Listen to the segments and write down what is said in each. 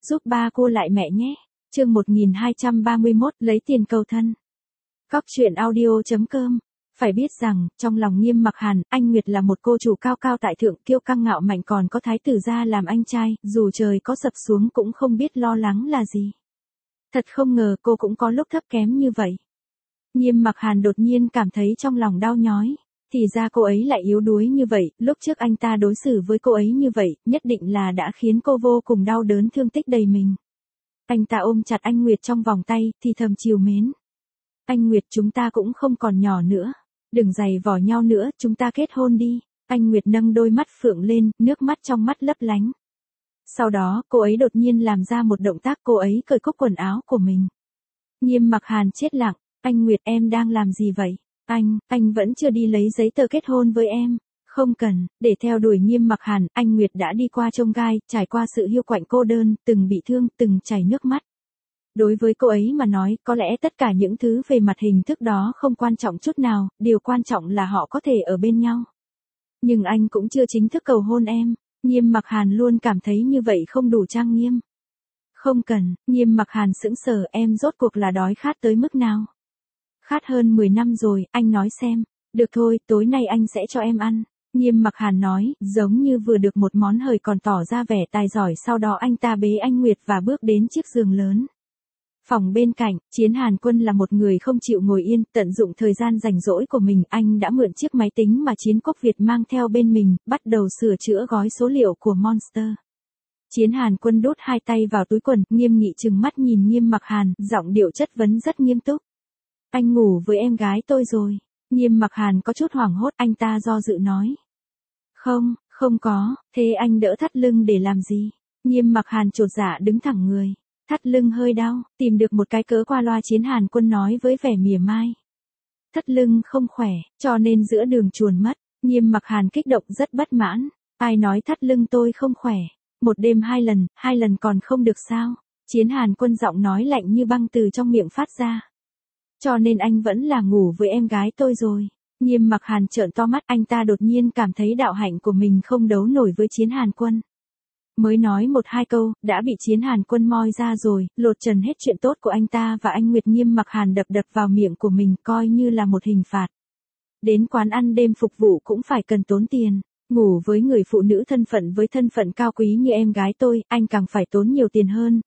giúp ba cô lại mẹ nhé. Chương 1231, lấy tiền cầu thân. Cóc truyện audio.com. Phải biết rằng, trong lòng Nghiêm Mặc Hàn, anh Nguyệt là một cô chủ cao cao tại thượng, kiêu căng ngạo mạnh, còn có thái tử gia làm anh trai, dù trời có sập xuống cũng không biết lo lắng là gì. Thật không ngờ cô cũng có lúc thấp kém như vậy. Nghiêm Mặc Hàn đột nhiên cảm thấy trong lòng đau nhói. Thì ra cô ấy lại yếu đuối như vậy, lúc trước anh ta đối xử với cô ấy như vậy, nhất định là đã khiến cô vô cùng đau đớn, thương tích đầy mình. Anh ta ôm chặt anh Nguyệt trong vòng tay, thì thầm trìu mến. Anh Nguyệt, chúng ta cũng không còn nhỏ nữa. Đừng giày vò nhau nữa, chúng ta kết hôn đi. Anh Nguyệt nâng đôi mắt phượng lên, nước mắt trong mắt lấp lánh. Sau đó, cô ấy đột nhiên làm ra một động tác, cô ấy cởi cúc quần áo của mình. Nghiêm Mặc Hàn chết lặng. Anh Nguyệt, em đang làm gì vậy? Anh vẫn chưa đi lấy giấy tờ kết hôn với em. Không cần, để theo đuổi Nghiêm Mặc Hàn, anh Nguyệt đã đi qua chông gai, trải qua sự hiu quạnh cô đơn, từng bị thương, từng chảy nước mắt. Đối với cô ấy mà nói, có lẽ tất cả những thứ về mặt hình thức đó không quan trọng chút nào, điều quan trọng là họ có thể ở bên nhau. Nhưng anh cũng chưa chính thức cầu hôn em. Nghiêm Mặc Hàn luôn cảm thấy như vậy không đủ trang nghiêm. Không cần, Nghiêm Mặc Hàn sững sờ, em rốt cuộc là đói khát tới mức nào? Khát hơn 10 năm rồi, anh nói xem. Được thôi, tối nay anh sẽ cho em ăn. Nghiêm Mặc Hàn nói, giống như vừa được một món hời còn tỏ ra vẻ tài giỏi. Sau đó anh ta bế anh Nguyệt và bước đến chiếc giường lớn. Phòng bên cạnh, Chiến Hàn Quân là một người không chịu ngồi yên, tận dụng thời gian rảnh rỗi của mình, anh đã mượn chiếc máy tính mà Chiến Quốc Việt mang theo bên mình, bắt đầu sửa chữa gói số liệu của Monster. Chiến Hàn Quân đút hai tay vào túi quần, nghiêm nghị trừng mắt nhìn Nghiêm Mặc Hàn, giọng điệu chất vấn rất nghiêm túc. Anh ngủ với em gái tôi rồi. Nghiêm Mặc Hàn có chút hoảng hốt, anh ta do dự nói. Không có, thế anh đỡ thắt lưng để làm gì? Nghiêm Mặc Hàn chột dạ đứng thẳng người. Thắt lưng hơi đau, tìm được một cái cớ qua loa, Chiến Hàn Quân nói với vẻ mỉa mai. Thắt lưng không khỏe, cho nên giữa đường chuồn mất. Nghiêm Mặc Hàn kích động rất bất mãn. Ai nói thắt lưng tôi không khỏe? Một đêm 2 lần còn không được sao? Chiến Hàn Quân giọng nói lạnh như băng từ trong miệng phát ra. Cho nên anh vẫn là ngủ với em gái tôi rồi. Nghiêm Mặc Hàn trợn to mắt, anh ta đột nhiên cảm thấy đạo hạnh của mình không đấu nổi với Chiến Hàn Quân. Mới nói 1-2 câu, đã bị Chiến Hàn Quân moi ra rồi, lột trần hết chuyện tốt của anh ta và anh Nguyệt. Nghiêm Mặc Hàn đập vào miệng của mình, coi như là một hình phạt. Đến quán ăn đêm phục vụ cũng phải cần tốn tiền. Ngủ với người phụ nữ với thân phận cao quý như em gái tôi, anh càng phải tốn nhiều tiền hơn,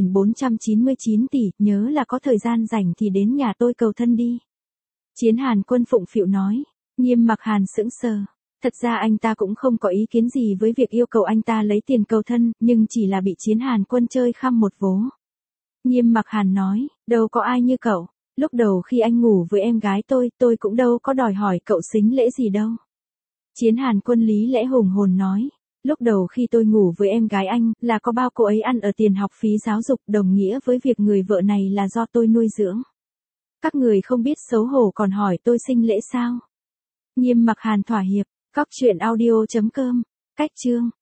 3.499 tỷ, nhớ là có thời gian rảnh thì đến nhà tôi cầu thân đi. Chiến Hàn Quân phụng phịu nói. Nghiêm Mặc Hàn sững sờ. Thật ra anh ta cũng không có ý kiến gì với việc yêu cầu anh ta lấy tiền cầu thân, nhưng chỉ là bị Chiến Hàn Quân chơi khăm một vố. Nghiêm Mặc Hàn nói, đâu có ai như cậu. Lúc đầu khi anh ngủ với em gái tôi cũng đâu có đòi hỏi cậu sính lễ gì đâu. Chiến Hàn Quân lý lẽ hùng hồn nói. Lúc đầu khi tôi ngủ với em gái anh, là có bao cô ấy ăn ở tiền học phí giáo dục, đồng nghĩa với việc người vợ này là do tôi nuôi dưỡng. Các người không biết xấu hổ còn hỏi tôi sinh lễ sao? Nghiêm Mặc Hàn thỏa hiệp. Cóc truyện audio.com. Cách chương.